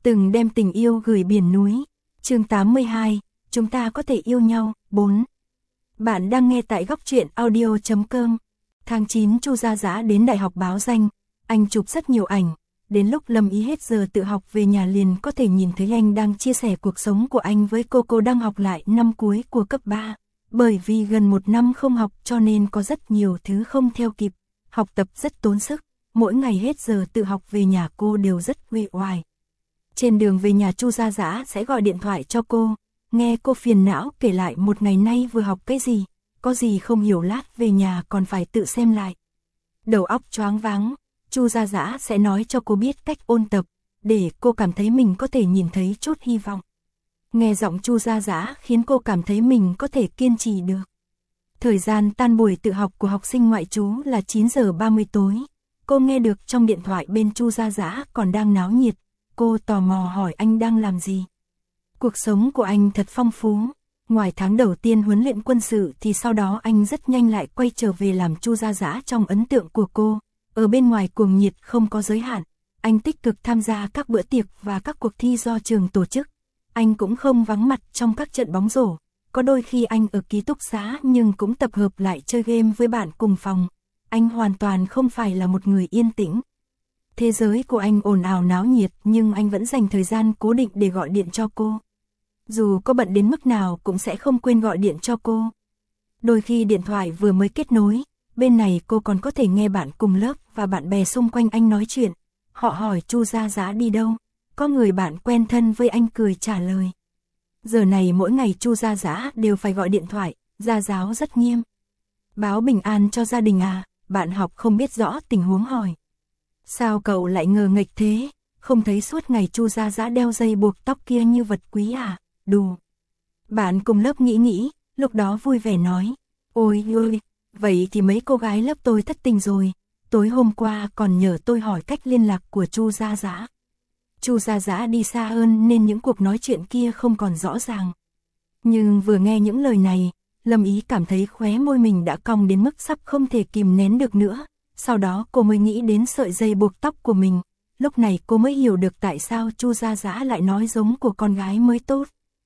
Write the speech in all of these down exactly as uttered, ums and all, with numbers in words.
từng đem tình yêu gửi biển núi. Chương tám mươi hai, chúng ta có thể yêu nhau. bốn. Bạn đang nghe tại góc truyện audio chấm com. Tháng chín Chu Gia Dã đến Đại học báo danh, anh chụp rất nhiều ảnh. Đến lúc Lâm Ý hết giờ tự học về nhà liền có thể nhìn thấy anh đang chia sẻ cuộc sống của anh với cô. Cô đang học lại năm cuối của cấp ba. Bởi vì gần một năm không học cho nên có rất nhiều thứ không theo kịp. Học tập rất tốn sức, mỗi ngày hết giờ tự học về nhà cô đều rất uể oải. Trên đường về nhà Chu Gia Dã sẽ gọi điện thoại cho cô, nghe cô phiền não kể lại một ngày nay vừa học cái gì, có gì không hiểu lát về nhà còn phải tự xem lại. Đầu óc choáng váng, Chu Gia Dã sẽ nói cho cô biết cách ôn tập, để cô cảm thấy mình có thể nhìn thấy chút hy vọng. Nghe giọng Chu Gia Dã khiến cô cảm thấy mình có thể kiên trì được. Thời gian tan buổi tự học của học sinh ngoại trú là chín giờ ba mươi tối. Cô nghe được trong điện thoại bên Chu Gia Dã còn đang náo nhiệt. Cô tò mò hỏi anh đang làm gì. Cuộc sống của anh thật phong phú. Ngoài tháng đầu tiên huấn luyện quân sự thì sau đó anh rất nhanh lại quay trở về làm Chu Gia Dã trong ấn tượng của cô. Ở bên ngoài cuồng nhiệt không có giới hạn. Anh tích cực tham gia các bữa tiệc và các cuộc thi do trường tổ chức. Anh cũng không vắng mặt trong các trận bóng rổ. Có đôi khi anh ở ký túc xá nhưng cũng tập hợp lại chơi game với bạn cùng phòng. Anh hoàn toàn không phải là một người yên tĩnh. Thế giới của anh ồn ào náo nhiệt nhưng anh vẫn dành thời gian cố định để gọi điện cho cô. Dù có bận đến mức nào cũng sẽ không quên gọi điện cho cô. Đôi khi điện thoại vừa mới kết nối, bên này cô còn có thể nghe bạn cùng lớp và bạn bè xung quanh anh nói chuyện. Họ hỏi Chu Gia Dã đi đâu, có người bạn quen thân với anh cười trả lời. Giờ này mỗi ngày Chu Gia Dã đều phải gọi điện thoại, gia giáo rất nghiêm. Báo bình an cho gia đình à, bạn học không biết rõ tình huống hỏi. Sao cậu lại ngờ nghệch thế, không thấy suốt ngày Chu Gia Dã đeo dây buộc tóc kia như vật quý à, đù. Bạn cùng lớp nghĩ nghĩ, lúc đó vui vẻ nói, ôi ôi, vậy thì mấy cô gái lớp tôi thất tình rồi, tối hôm qua còn nhờ tôi hỏi cách liên lạc của Chu Gia Dã. Chu Gia Dã đi xa hơn nên những cuộc nói chuyện kia không còn rõ ràng. Nhưng vừa nghe những lời này, Lâm Ý cảm thấy khóe môi mình đã cong đến mức sắp không thể kìm nén được nữa. Sau đó cô mới nghĩ đến sợi dây buộc tóc của mình. Lúc này cô mới hiểu được tại sao Chu Gia Dã lại nói giống của con gái mới tốt.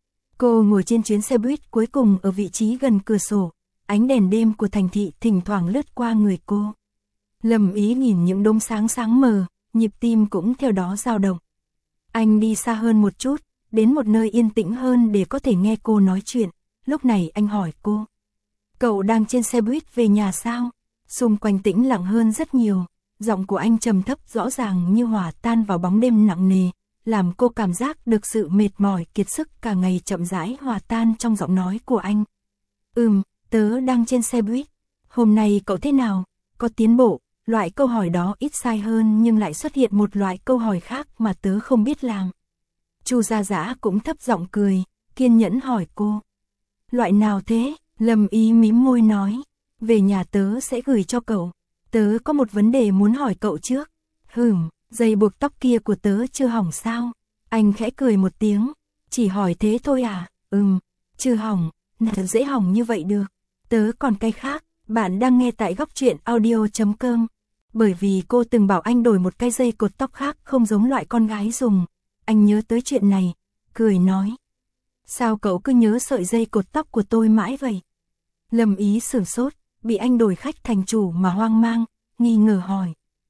Cô ngồi trên chuyến xe buýt cuối cùng ở vị trí gần cửa sổ. Ánh đèn đêm của thành thị thỉnh thoảng lướt qua người cô. Lâm Ý nhìn những đốm sáng sáng mờ, nhịp tim cũng theo đó dao động. Anh đi xa hơn một chút, đến một nơi yên tĩnh hơn để có thể nghe cô nói chuyện. Lúc này anh hỏi cô. Cậu đang trên xe buýt về nhà sao? Xung quanh tĩnh lặng hơn rất nhiều. Giọng của anh trầm thấp rõ ràng như hòa tan vào bóng đêm nặng nề. Làm cô cảm giác được sự mệt mỏi kiệt sức cả ngày chậm rãi hòa tan trong giọng nói của anh. Ừm, tớ đang trên xe buýt. Hôm nay cậu thế nào? Có tiến bộ? Loại câu hỏi đó ít sai hơn nhưng lại xuất hiện một loại câu hỏi khác mà tớ không biết làm. Chu Gia Dã cũng thấp giọng cười, kiên nhẫn hỏi cô. Loại nào thế? Lâm Ý mím môi nói. Về nhà tớ sẽ gửi cho cậu. Tớ có một vấn đề muốn hỏi cậu trước. Hừm, dây buộc tóc kia của tớ chưa hỏng sao? Anh khẽ cười một tiếng. Chỉ hỏi thế thôi à? Ừm, chưa hỏng. Nào dễ hỏng như vậy được. Tớ còn cái khác. Bạn đang nghe tại góc truyện audio chấm com. Bởi vì cô từng bảo anh đổi một cái dây cột tóc khác không giống loại con gái dùng. Anh nhớ tới chuyện này, cười nói. Sao cậu cứ nhớ sợi dây cột tóc của tôi mãi vậy? Lâm Ý sửng sốt, bị anh đổi khách thành chủ mà hoang mang, nghi ngờ hỏi.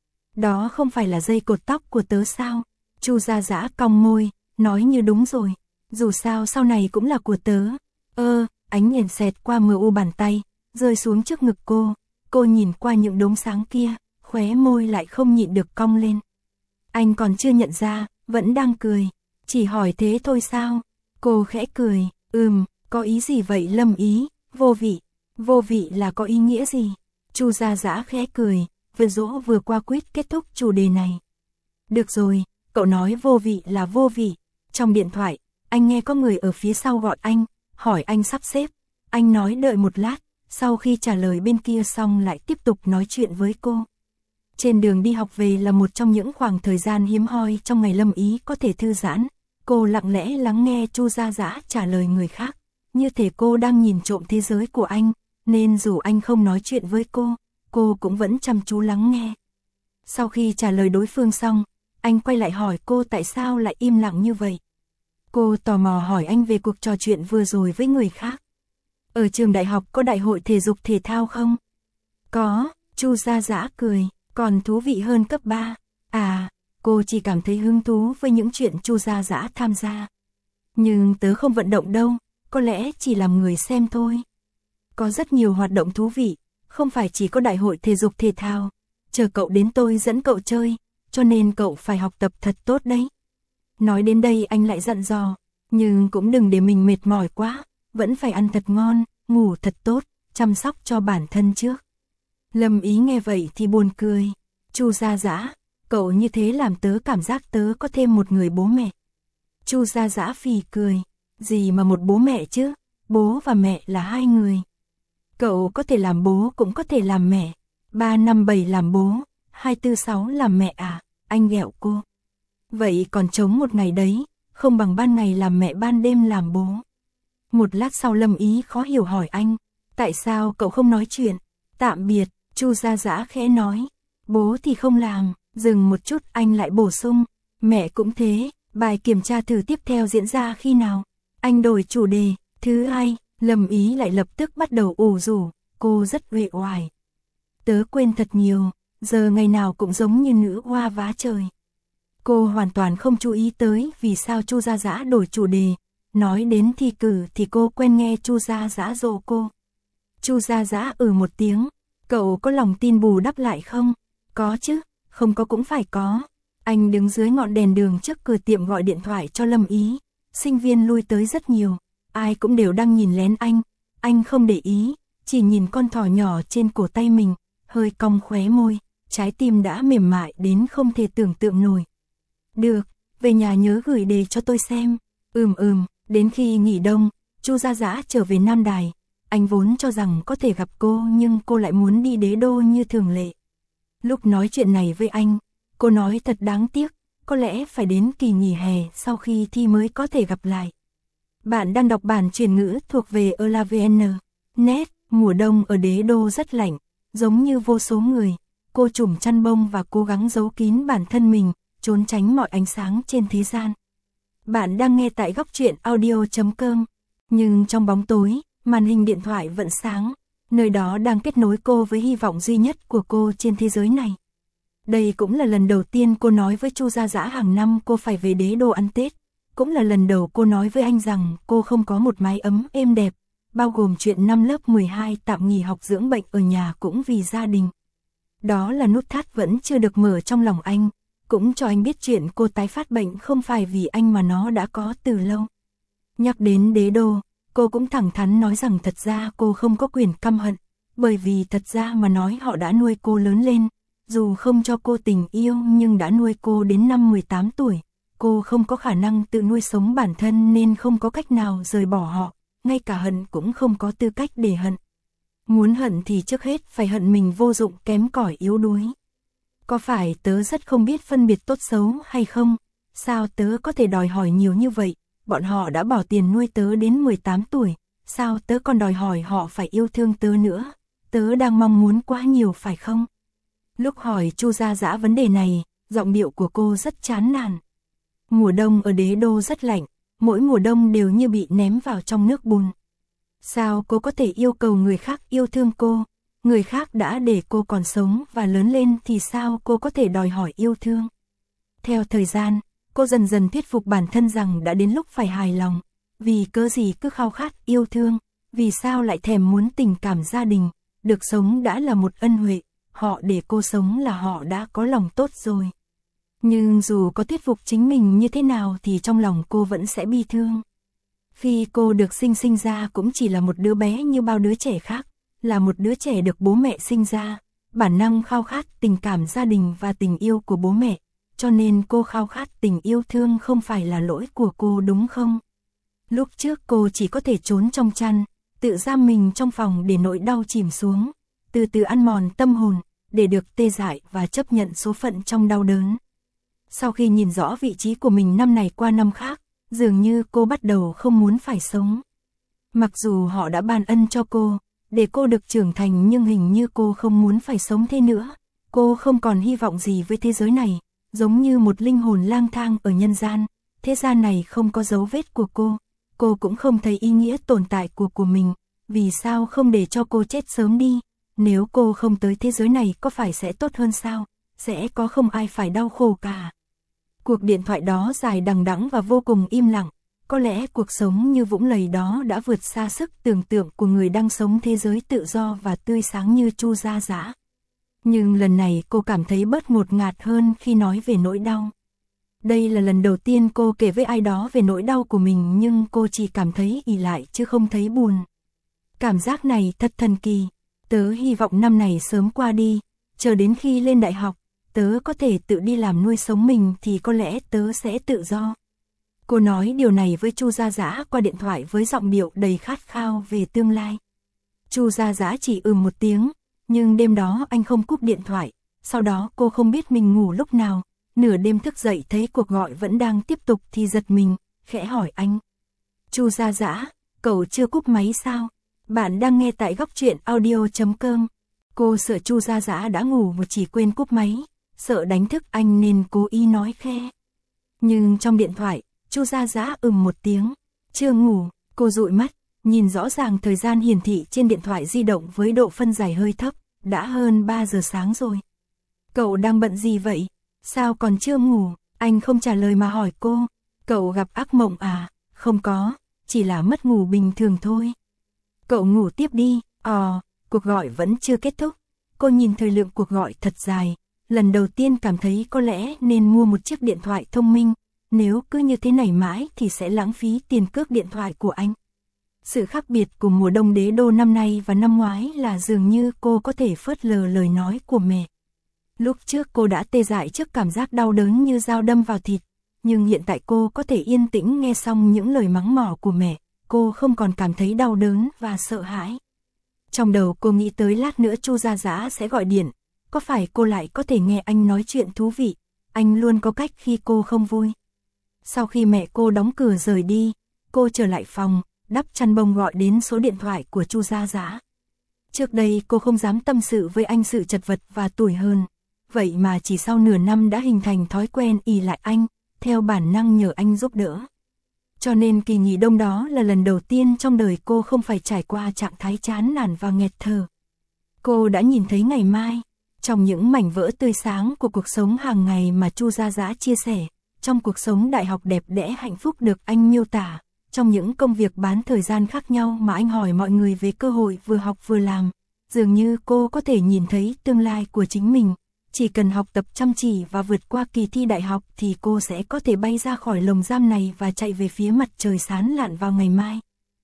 Đó không phải là dây cột tóc của tớ sao? Chu Gia Dã cong môi, nói như đúng rồi. Dù sao sau này cũng là của tớ. Ơ, ánh đèn xẹt qua mờ u bàn tay, rơi xuống trước ngực cô. Cô nhìn qua những đốm sáng kia, khóe môi lại không nhịn được cong lên. Anh còn chưa nhận ra, vẫn đang cười. Chỉ hỏi thế thôi sao? Cô khẽ cười, ừm, có ý gì vậy Lâm Ý? Vô vị. Vô vị là có ý nghĩa gì? Chu Gia Dã khẽ cười, vừa dỗ vừa qua quýt kết thúc chủ đề này. Được rồi, cậu nói vô vị là vô vị. Trong điện thoại, anh nghe có người ở phía sau gọi anh, hỏi anh sắp xếp. Anh nói đợi một lát, sau khi trả lời bên kia xong lại tiếp tục nói chuyện với cô. Trên đường đi học về là một trong những khoảng thời gian hiếm hoi trong ngày Lâm Ý có thể thư giãn. Cô lặng lẽ lắng nghe Chu Gia Dã trả lời người khác, như thể cô đang nhìn trộm thế giới của anh, nên dù anh không nói chuyện với cô, cô cũng vẫn chăm chú lắng nghe. Sau khi trả lời đối phương xong, Anh quay lại hỏi cô tại sao lại im lặng như vậy. Cô tò mò hỏi anh về cuộc trò chuyện vừa rồi với người khác. Ở trường đại học có đại hội thể dục thể thao không? Có, Chu Gia Dã cười, còn thú vị hơn cấp ba. À, cô chỉ cảm thấy hứng thú với những chuyện Chu Gia Dã tham gia. Nhưng tớ không vận động đâu, có lẽ chỉ làm người xem thôi. Có rất nhiều hoạt động thú vị, không phải chỉ có đại hội thể dục thể thao. Chờ cậu đến tôi dẫn cậu chơi, cho nên cậu phải học tập thật tốt đấy. Nói đến đây anh lại dặn dò, nhưng cũng đừng để mình mệt mỏi quá, vẫn phải ăn thật ngon, ngủ thật tốt, chăm sóc cho bản thân trước. Lâm Ý nghe vậy thì buồn cười, Chu Gia Dã, cậu như thế làm tớ cảm giác tớ có thêm một người bố mẹ. Chu Gia Dã phì cười, gì mà một bố mẹ chứ, bố và mẹ là hai người. Cậu có thể làm bố cũng có thể làm mẹ, ba năm bảy làm bố, hai tư sáu làm mẹ à, anh ghẹo cô. Vậy còn trống một ngày đấy, không bằng ban ngày làm mẹ ban đêm làm bố. Một lát sau Lâm Ý khó hiểu hỏi anh, tại sao cậu không nói chuyện? Tạm biệt, Chu Gia Dã khẽ nói, bố thì không làm, dừng một chút anh lại bổ sung, mẹ cũng thế, bài kiểm tra thử tiếp theo diễn ra khi nào? Anh đổi chủ đề, thứ hai, Lâm Ý lại lập tức bắt đầu ủ rũ, cô rất uể oải. Tớ quên thật nhiều, giờ ngày nào cũng giống như nữ hoa vá trời. Cô hoàn toàn không chú ý tới vì sao Chu Gia Dã đổi chủ đề, nói đến thi cử thì cô quen nghe Chu Gia Dã dỗ cô. Chu Gia Dã ừ một tiếng, cậu có lòng tin bù đắp lại không? Có chứ, không có cũng phải có. Anh đứng dưới ngọn đèn đường trước cửa tiệm gọi điện thoại cho Lâm Ý, sinh viên lui tới rất nhiều, ai cũng đều đang nhìn lén anh, anh không để ý, chỉ nhìn con thỏ nhỏ trên cổ tay mình, hơi cong khóe môi, trái tim đã mềm mại đến không thể tưởng tượng nổi. Được, về nhà nhớ gửi đề cho tôi xem. Ừm ừm, đến khi nghỉ đông, Chu Gia Dã trở về Nam Đài. Anh vốn cho rằng có thể gặp cô nhưng cô lại muốn đi đế đô như thường lệ. Lúc nói chuyện này với anh, cô nói thật đáng tiếc, có lẽ phải đến kỳ nghỉ hè sau khi thi mới có thể gặp lại. Bạn đang đọc bản truyền ngữ thuộc về elavn chấm net, mùa đông ở đế đô rất lạnh, giống như vô số người, cô trùm chăn bông và cố gắng giấu kín bản thân mình, trốn tránh mọi ánh sáng trên thế gian. Bạn đang nghe tại góc truyện audio chấm com, nhưng trong bóng tối, màn hình điện thoại vẫn sáng, nơi đó đang kết nối cô với hy vọng duy nhất của cô trên thế giới này. Đây cũng là lần đầu tiên cô nói với Chu Gia Dã hàng năm cô phải về đế đô ăn Tết, cũng là lần đầu cô nói với anh rằng cô không có một mái ấm êm đẹp, bao gồm chuyện năm lớp mười hai tạm nghỉ học dưỡng bệnh ở nhà cũng vì gia đình. Đó là nút thắt vẫn chưa được mở trong lòng anh, cũng cho anh biết chuyện cô tái phát bệnh không phải vì anh mà nó đã có từ lâu. Nhắc đến đế đô, cô cũng thẳng thắn nói rằng thật ra cô không có quyền căm hận, bởi vì thật ra mà nói họ đã nuôi cô lớn lên, dù không cho cô tình yêu nhưng đã nuôi cô đến năm mười tám tuổi, cô không có khả năng tự nuôi sống bản thân nên không có cách nào rời bỏ họ, ngay cả hận cũng không có tư cách để hận. Muốn hận thì trước hết phải hận mình vô dụng kém cỏi yếu đuối. Có phải tớ rất không biết phân biệt tốt xấu hay không? Sao tớ có thể đòi hỏi nhiều như vậy? Bọn họ đã bỏ tiền nuôi tớ đến mười tám tuổi, sao tớ còn đòi hỏi họ phải yêu thương tớ nữa? Tớ đang mong muốn quá nhiều phải không? Lúc hỏi Chu Gia Dã vấn đề này, giọng điệu của cô rất chán nản. Mùa đông ở đế đô rất lạnh, mỗi mùa đông đều như bị ném vào trong nước bùn. Sao cô có thể yêu cầu người khác yêu thương cô? Người khác đã để cô còn sống và lớn lên thì sao cô có thể đòi hỏi yêu thương? Theo thời gian, cô dần dần thuyết phục bản thân rằng đã đến lúc phải hài lòng. Vì cớ gì cứ khao khát yêu thương, vì sao lại thèm muốn tình cảm gia đình, được sống đã là một ân huệ, họ để cô sống là họ đã có lòng tốt rồi. Nhưng dù có thuyết phục chính mình như thế nào thì trong lòng cô vẫn sẽ bi thương. Khi cô được sinh sinh ra cũng chỉ là một đứa bé như bao đứa trẻ khác, là một đứa trẻ được bố mẹ sinh ra, bản năng khao khát tình cảm gia đình và tình yêu của bố mẹ, cho nên cô khao khát tình yêu thương không phải là lỗi của cô đúng không? Lúc trước cô chỉ có thể trốn trong chăn, tự giam mình trong phòng để nỗi đau chìm xuống, từ từ ăn mòn tâm hồn, để được tê dại và chấp nhận số phận trong đau đớn. Sau khi nhìn rõ vị trí của mình năm này qua năm khác, dường như cô bắt đầu không muốn phải sống. Mặc dù họ đã ban ân cho cô, để cô được trưởng thành nhưng hình như cô không muốn phải sống thế nữa. Cô không còn hy vọng gì với thế giới này, giống như một linh hồn lang thang ở nhân gian, thế gian này không có dấu vết của cô, cô cũng không thấy ý nghĩa tồn tại của của mình, vì sao không để cho cô chết sớm đi, nếu cô không tới thế giới này có phải sẽ tốt hơn sao, sẽ có không ai phải đau khổ cả. Cuộc điện thoại đó dài đằng đẵng và vô cùng im lặng, có lẽ cuộc sống như vũng lầy đó đã vượt xa sức tưởng tượng của người đang sống thế giới tự do và tươi sáng như Chu Gia Dã. Nhưng lần này cô cảm thấy bớt ngột ngạt hơn khi nói về nỗi đau. Đây là lần đầu tiên cô kể với ai đó về nỗi đau của mình nhưng cô chỉ cảm thấy ỉ lại chứ không thấy buồn. Cảm giác này thật thần kỳ, tớ hy vọng năm này sớm qua đi, chờ đến khi lên đại học, tớ có thể tự đi làm nuôi sống mình thì có lẽ tớ sẽ tự do. Cô nói điều này với Chu Gia Dã qua điện thoại với giọng điệu đầy khát khao về tương lai. Chu Gia Dã chỉ ừm một tiếng, nhưng đêm đó anh không cúp điện thoại, sau đó cô không biết mình ngủ lúc nào, nửa đêm thức dậy thấy cuộc gọi vẫn đang tiếp tục thì giật mình, khẽ hỏi anh. Chu Gia Dã, cậu chưa cúp máy sao? Bạn đang nghe tại góc truyện audio chấm com. Cô sợ Chu Gia Dã đã ngủ và chỉ quên cúp máy, sợ đánh thức anh nên cố ý nói khe. Nhưng trong điện thoại, Chu Gia Dã ừm một tiếng, chưa ngủ, cô dụi mắt, nhìn rõ ràng thời gian hiển thị trên điện thoại di động với độ phân giải hơi thấp, đã hơn ba giờ sáng rồi. Cậu đang bận gì vậy? Sao còn chưa ngủ? Anh không trả lời mà hỏi cô, cậu gặp ác mộng à? Không có, chỉ là mất ngủ bình thường thôi. Cậu ngủ tiếp đi. Ờ, cuộc gọi vẫn chưa kết thúc. Cô nhìn thời lượng cuộc gọi thật dài, lần đầu tiên cảm thấy có lẽ nên mua một chiếc điện thoại thông minh, nếu cứ như thế này mãi thì sẽ lãng phí tiền cước điện thoại của anh. Sự khác biệt của mùa đông đế đô năm nay và năm ngoái là dường như cô có thể phớt lờ lời nói của mẹ. Lúc trước cô đã tê dại trước cảm giác đau đớn như dao đâm vào thịt, nhưng hiện tại cô có thể yên tĩnh nghe xong những lời mắng mỏ của mẹ, cô không còn cảm thấy đau đớn và sợ hãi. Trong đầu cô nghĩ tới lát nữa Chu Gia Dã sẽ gọi điện, có phải cô lại có thể nghe anh nói chuyện thú vị, anh luôn có cách khi cô không vui. Sau khi mẹ cô đóng cửa rời đi, cô trở lại phòng, đắp chăn bông gọi đến số điện thoại của Chu Gia Dã. Trước đây cô không dám tâm sự với anh sự chật vật và tủi hờn, vậy mà chỉ sau nửa năm đã hình thành thói quen ỷ lại anh, theo bản năng nhờ anh giúp đỡ. Cho nên kỳ nghỉ đông đó là lần đầu tiên trong đời cô không phải trải qua trạng thái chán nản và nghẹt thở. Cô đã nhìn thấy ngày mai, trong những mảnh vỡ tươi sáng của cuộc sống hàng ngày mà Chu Gia Dã chia sẻ, trong cuộc sống đại học đẹp đẽ hạnh phúc được anh miêu tả, trong những công việc bán thời gian khác nhau mà anh hỏi mọi người về cơ hội vừa học vừa làm, dường như cô có thể nhìn thấy tương lai của chính mình. Chỉ cần học tập chăm chỉ và vượt qua kỳ thi đại học thì cô sẽ có thể bay ra khỏi lồng giam này và chạy về phía mặt trời sáng lạn vào ngày mai.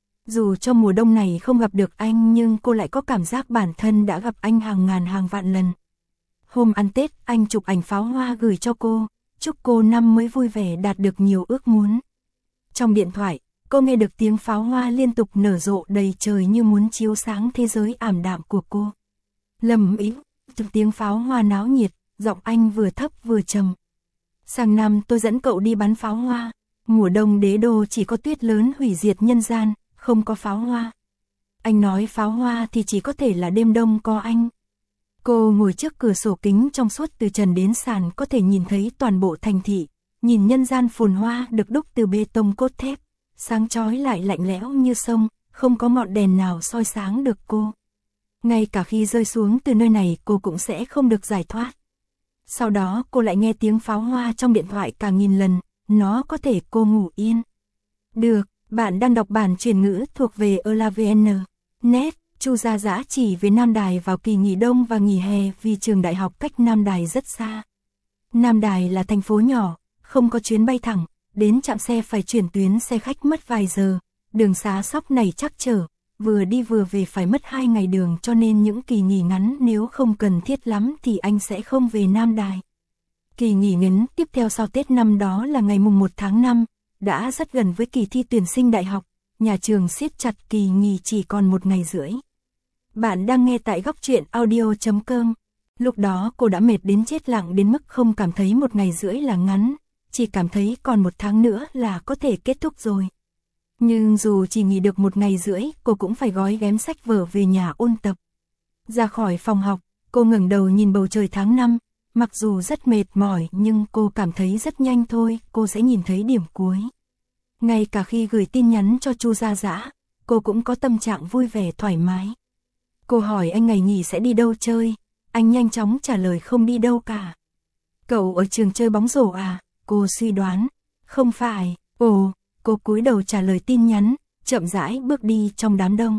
Dù trong mùa đông này không gặp được anh nhưng cô lại có cảm giác bản thân đã gặp anh hàng ngàn hàng vạn lần. Hôm ăn Tết anh chụp ảnh pháo hoa gửi cho cô, chúc cô năm mới vui vẻ đạt được nhiều ước muốn. Trong điện thoại, cô nghe được tiếng pháo hoa liên tục nở rộ đầy trời như muốn chiếu sáng thế giới ảm đạm của cô. Lầm ý, tiếng pháo hoa náo nhiệt, giọng anh vừa thấp vừa trầm. Sang năm tôi dẫn cậu đi bắn pháo hoa, mùa đông đế đô chỉ có tuyết lớn hủy diệt nhân gian, không có pháo hoa. Anh nói pháo hoa thì chỉ có thể là đêm đông có anh. Cô ngồi trước cửa sổ kính trong suốt từ trần đến sàn có thể nhìn thấy toàn bộ thành thị, nhìn nhân gian phồn hoa được đúc từ bê tông cốt thép, sáng chói lại lạnh lẽo như sông, không có ngọn đèn nào soi sáng được cô. Ngay cả khi rơi xuống từ nơi này cô cũng sẽ không được giải thoát. Sau đó cô lại nghe tiếng pháo hoa trong điện thoại cả nghìn lần, nó có thể cô ngủ yên. Được, bạn đang đọc bản truyền ngữ thuộc về elavn chấm net. Chu Gia Dã chỉ về Nam Đài vào kỳ nghỉ đông và nghỉ hè vì trường đại học cách Nam Đài rất xa. Nam Đài là thành phố nhỏ, không có chuyến bay thẳng, đến trạm xe phải chuyển tuyến xe khách mất vài giờ, đường xá sóc này chắc trở, vừa đi vừa về phải mất hai ngày đường cho nên những kỳ nghỉ ngắn nếu không cần thiết lắm thì anh sẽ không về Nam Đài. Kỳ nghỉ ngắn tiếp theo sau Tết năm đó là ngày mùng một tháng năm, đã rất gần với kỳ thi tuyển sinh đại học, nhà trường siết chặt kỳ nghỉ chỉ còn một ngày rưỡi. Bạn đang nghe tại góc truyện audio chấm com. Lúc đó cô đã mệt đến chết lặng đến mức không cảm thấy một ngày rưỡi là ngắn, chỉ cảm thấy còn một tháng nữa là có thể kết thúc rồi. Nhưng dù chỉ nghỉ được một ngày rưỡi, cô cũng phải gói ghém sách vở về nhà ôn tập. Ra khỏi phòng học, cô ngẩng đầu nhìn bầu trời tháng năm, Mặc dù rất mệt mỏi nhưng cô cảm thấy rất nhanh thôi, cô sẽ nhìn thấy điểm cuối. Ngay cả khi gửi tin nhắn cho Chu Gia Dã, cô cũng có tâm trạng vui vẻ thoải mái. Cô hỏi anh ngày nghỉ sẽ đi đâu chơi, anh nhanh chóng trả lời không đi đâu cả. Cậu ở trường chơi bóng rổ à? Cô suy đoán. Không phải. Ồ, cô cúi đầu trả lời tin nhắn, chậm rãi bước đi trong đám đông.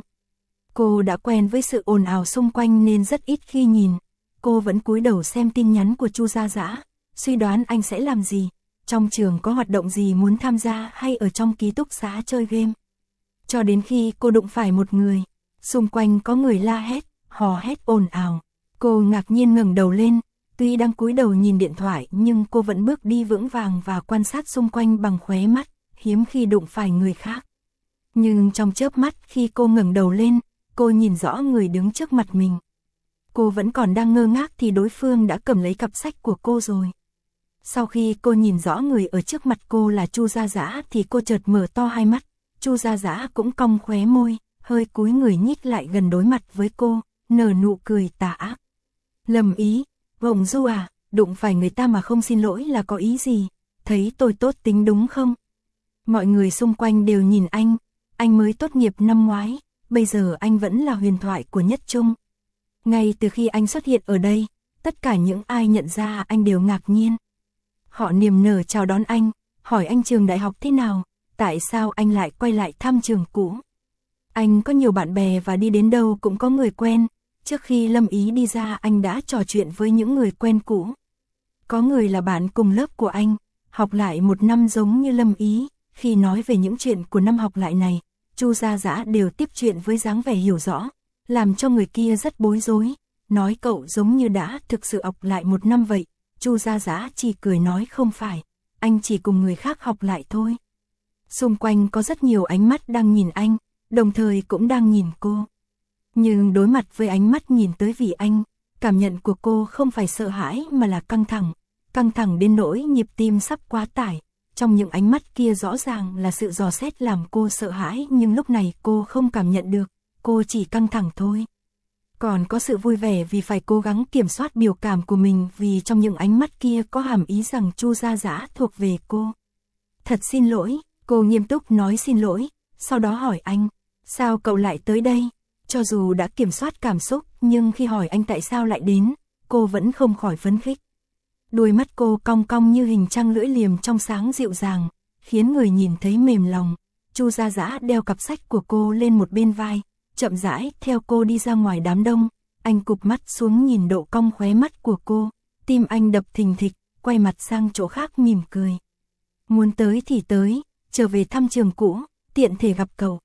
Cô đã quen với sự ồn ào xung quanh nên rất ít khi nhìn. Cô vẫn cúi đầu xem tin nhắn của Chu Gia Dã, suy đoán anh sẽ làm gì, trong trường có hoạt động gì muốn tham gia hay ở trong ký túc xá chơi game. Cho đến khi cô đụng phải một người, xung quanh có người la hét, hò hét ồn ào. Cô ngạc nhiên ngẩng đầu lên, tuy đang cúi đầu nhìn điện thoại nhưng cô vẫn bước đi vững vàng và quan sát xung quanh bằng khóe mắt, hiếm khi đụng phải người khác. Nhưng trong chớp mắt khi cô ngẩng đầu lên, cô nhìn rõ người đứng trước mặt mình. Cô vẫn còn đang ngơ ngác thì đối phương đã cầm lấy cặp sách của cô rồi. Sau khi cô nhìn rõ người ở trước mặt cô là Chu Gia Dã thì cô chợt mở to hai mắt. Chu Gia Dã cũng cong khóe môi, hơi cúi người nhích lại gần đối mặt với cô, nở nụ cười tà ác. Lầm ý, Vọng Du à, đụng phải người ta mà không xin lỗi là có ý gì? Thấy tôi tốt tính đúng không? Mọi người xung quanh đều nhìn anh, anh mới tốt nghiệp năm ngoái, bây giờ anh vẫn là huyền thoại của Nhất Trung. Ngay từ khi anh xuất hiện ở đây, tất cả những ai nhận ra anh đều ngạc nhiên. Họ niềm nở chào đón anh, hỏi anh trường đại học thế nào, tại sao anh lại quay lại thăm trường cũ. Anh có nhiều bạn bè và đi đến đâu cũng có người quen, trước khi Lâm Ý đi ra anh đã trò chuyện với những người quen cũ. Có người là bạn cùng lớp của anh, học lại một năm giống như Lâm Ý, khi nói về những chuyện của năm học lại này, Chu Gia Dã đều tiếp chuyện với dáng vẻ hiểu rõ, làm cho người kia rất bối rối, nói cậu giống như đã thực sự học lại một năm vậy. Chu Gia Dã chỉ cười nói không phải, anh chỉ cùng người khác học lại thôi. Xung quanh có rất nhiều ánh mắt đang nhìn anh, đồng thời cũng đang nhìn cô. Nhưng đối mặt với ánh mắt nhìn tới vì anh, cảm nhận của cô không phải sợ hãi mà là căng thẳng, căng thẳng đến nỗi nhịp tim sắp quá tải. Trong những ánh mắt kia rõ ràng là sự dò xét làm cô sợ hãi, nhưng lúc này cô không cảm nhận được, cô chỉ căng thẳng thôi. Còn có sự vui vẻ vì phải cố gắng kiểm soát biểu cảm của mình, vì trong những ánh mắt kia có hàm ý rằng Chu Gia Dã thuộc về cô. Thật xin lỗi, cô nghiêm túc nói xin lỗi, sau đó hỏi anh, sao cậu lại tới đây? Cho dù đã kiểm soát cảm xúc, nhưng khi hỏi anh tại sao lại đến, cô vẫn không khỏi phấn khích. Đôi mắt cô cong cong như hình trăng lưỡi liềm trong sáng dịu dàng, khiến người nhìn thấy mềm lòng. Chu Gia Dã đeo cặp sách của cô lên một bên vai, chậm rãi theo cô đi ra ngoài đám đông. Anh cụp mắt xuống nhìn độ cong khóe mắt của cô, tim anh đập thình thịch, quay mặt sang chỗ khác mỉm cười. Muốn tới thì tới, trở về thăm trường cũ, tiện thể gặp cậu.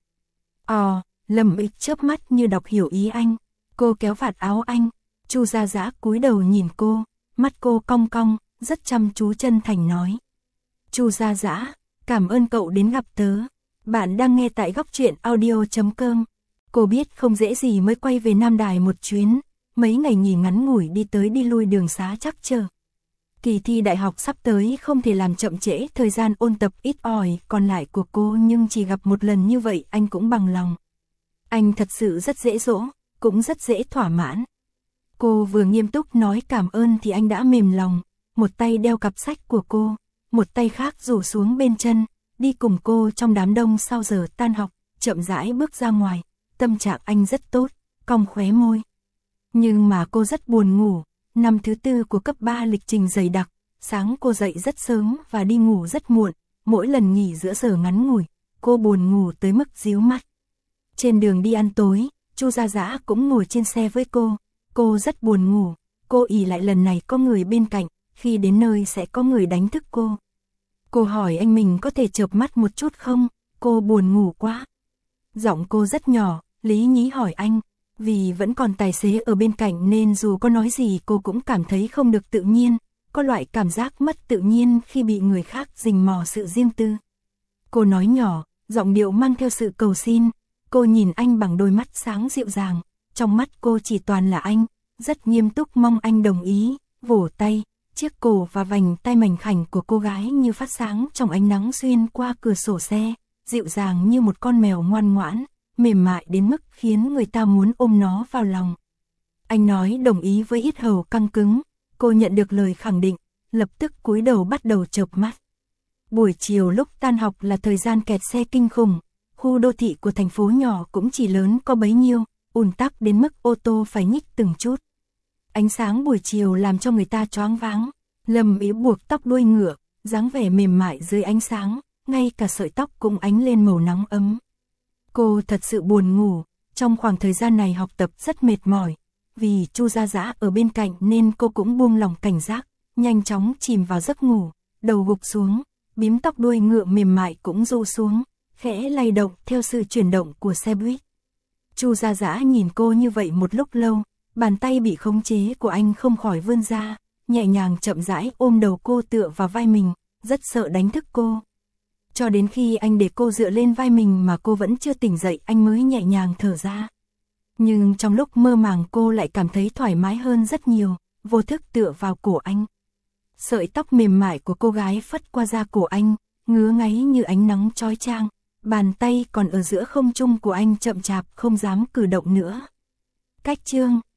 Ồ, Lâm Ý chớp mắt như đọc hiểu ý anh. Cô kéo vạt áo anh, Chu Gia Dã cúi đầu nhìn cô, mắt cô cong cong, rất chăm chú chân thành nói. Chu Gia Dã, cảm ơn cậu đến gặp tớ. Bạn đang nghe tại góc truyện audio chấm com. Cô biết không dễ gì mới quay về Nam Đài một chuyến, mấy ngày nghỉ ngắn ngủi đi tới đi lui đường xá chắc chờ. Kỳ thi đại học sắp tới không thể làm chậm trễ thời gian ôn tập ít ỏi còn lại của cô, nhưng chỉ gặp một lần như vậy anh cũng bằng lòng. Anh thật sự rất dễ dỗ, cũng rất dễ thỏa mãn. Cô vừa nghiêm túc nói cảm ơn thì anh đã mềm lòng, một tay đeo cặp sách của cô, một tay khác rủ xuống bên chân, đi cùng cô trong đám đông sau giờ tan học, chậm rãi bước ra ngoài. Tâm trạng anh rất tốt, cong khóe môi. Nhưng mà cô rất buồn ngủ, năm thứ tư của cấp ba lịch trình dày đặc, sáng cô dậy rất sớm và đi ngủ rất muộn, mỗi lần nghỉ giữa giờ ngắn ngủi, cô buồn ngủ tới mức díu mắt. Trên đường đi ăn tối, Chu Gia Dã cũng ngồi trên xe với cô, cô rất buồn ngủ, cô ỷ lại lần này có người bên cạnh, khi đến nơi sẽ có người đánh thức cô. Cô hỏi anh mình có thể chợp mắt một chút không, cô buồn ngủ quá. Giọng cô rất nhỏ, lý nhí hỏi anh, vì vẫn còn tài xế ở bên cạnh nên dù có nói gì cô cũng cảm thấy không được tự nhiên, có loại cảm giác mất tự nhiên khi bị người khác rình mò sự riêng tư. Cô nói nhỏ, giọng điệu mang theo sự cầu xin, cô nhìn anh bằng đôi mắt sáng dịu dàng, trong mắt cô chỉ toàn là anh, rất nghiêm túc mong anh đồng ý, vỗ tay, chiếc cổ và vành tay mảnh khảnh của cô gái như phát sáng trong ánh nắng xuyên qua cửa sổ xe, dịu dàng như một con mèo ngoan ngoãn, mềm mại đến mức khiến người ta muốn ôm nó vào lòng. Anh nói đồng ý với yết hầu căng cứng, Cô nhận được lời khẳng định, lập tức cúi đầu bắt đầu chợp mắt. Buổi chiều lúc tan học là thời gian kẹt xe kinh khủng, khu đô thị của thành phố nhỏ cũng chỉ lớn có bấy nhiêu, ùn tắc đến mức ô tô phải nhích từng chút. Ánh sáng buổi chiều làm cho người ta choáng váng, Lâm Ý buộc tóc đuôi ngựa, dáng vẻ mềm mại dưới ánh sáng, ngay cả sợi tóc cũng ánh lên màu nắng ấm. Cô thật sự buồn ngủ, trong khoảng thời gian này học tập rất mệt mỏi, vì Chu Gia Dã ở bên cạnh nên cô cũng buông lòng cảnh giác, nhanh chóng chìm vào giấc ngủ, đầu gục xuống, bím tóc đuôi ngựa mềm mại cũng rũ xuống, khẽ lay động theo sự chuyển động của xe buýt. Chu Gia Dã nhìn cô như vậy một lúc lâu, bàn tay bị khống chế của anh không khỏi vươn ra, nhẹ nhàng chậm rãi ôm đầu cô tựa vào vai mình, rất sợ đánh thức cô. Cho đến khi anh để cô dựa lên vai mình mà cô vẫn chưa tỉnh dậy, anh mới nhẹ nhàng thở ra. Nhưng trong lúc mơ màng cô lại cảm thấy thoải mái hơn rất nhiều, vô thức tựa vào cổ anh. Sợi tóc mềm mại của cô gái phất qua da cổ anh, ngứa ngáy như ánh nắng chói chang, bàn tay còn ở giữa không trung của anh chậm chạp không dám cử động nữa. Cách chương